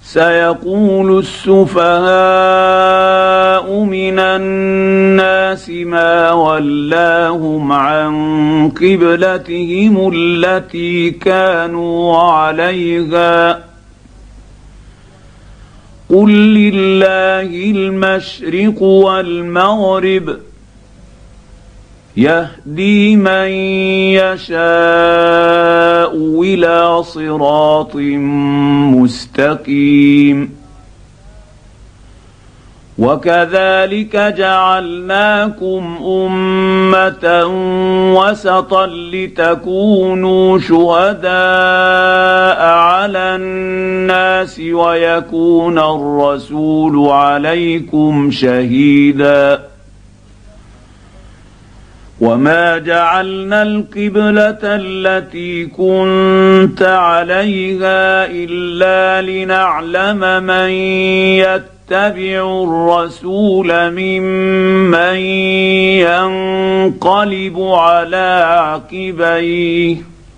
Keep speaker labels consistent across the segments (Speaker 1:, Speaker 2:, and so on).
Speaker 1: سيقول السفهاء من الناس ما ولاهم عن قبلتهم التي كانوا عليها قل لله المشرق والمغرب يهدي من يشاء إلى صراط مستقيم وكذلك جعلناكم أمة وسطا لتكونوا شهداء على الناس ويكون الرسول عليكم شهيدا وما جعلنا القبلة التي كنت عليها إلا لنعلم من يتبع الرسول ممن ينقلب على عقبيه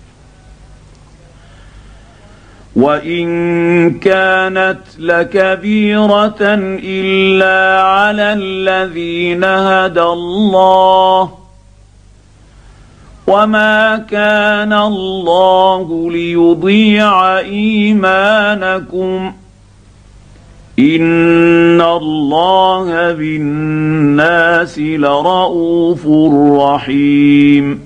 Speaker 1: وإن كانت لكبيرة إلا على الذين هدى الله وما كان الله ليضيع إيمانكم إن الله بالناس لرءوف رحيم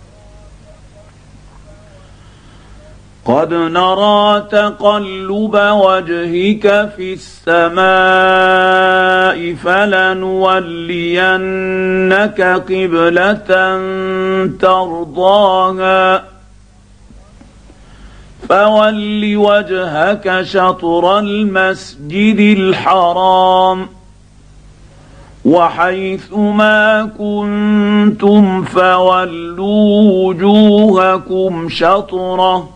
Speaker 1: قد نرى تقلب وجهك في السماء فلنولينك قبلة ترضاها فول وجهك شطر المسجد الحرام وحيث ما كنتم فولوا وجوهكم شطره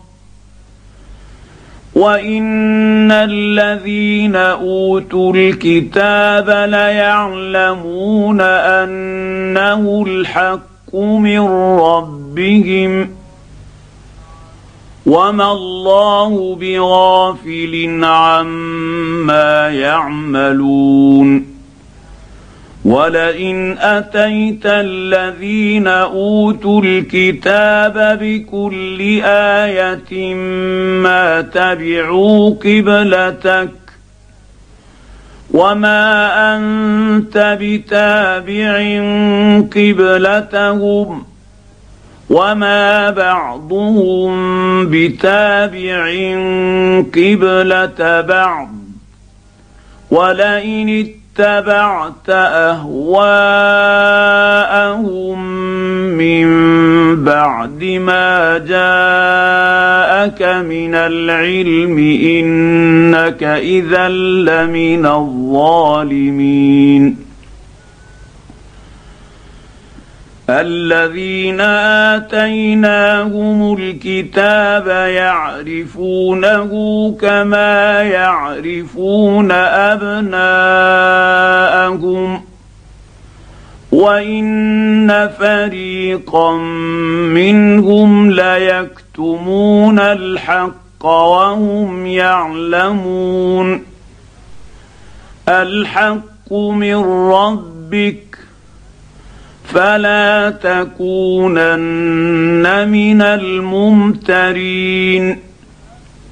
Speaker 1: وإن الذين أوتوا الكتاب ليعلمون أنه الحق من ربهم وما الله بغافل عما يعملون ولئن أتيت الذين أوتوا الكتاب بكل آية ما تبعوا قبلتك وما أنت بتابع قبلتهم وما بعضهم بتابع قبلة بعض ولئن اتبعت أهواءهم من بعد ما جاءك من العلم إنك إذا لمن الظالمين الذين آتيناهم الكتاب يعرفونه كما يعرفون أبناءهم وإن فريقا منهم ليكتمون الحق وهم يعلمون الحق من ربك فلا تكونن من الممترين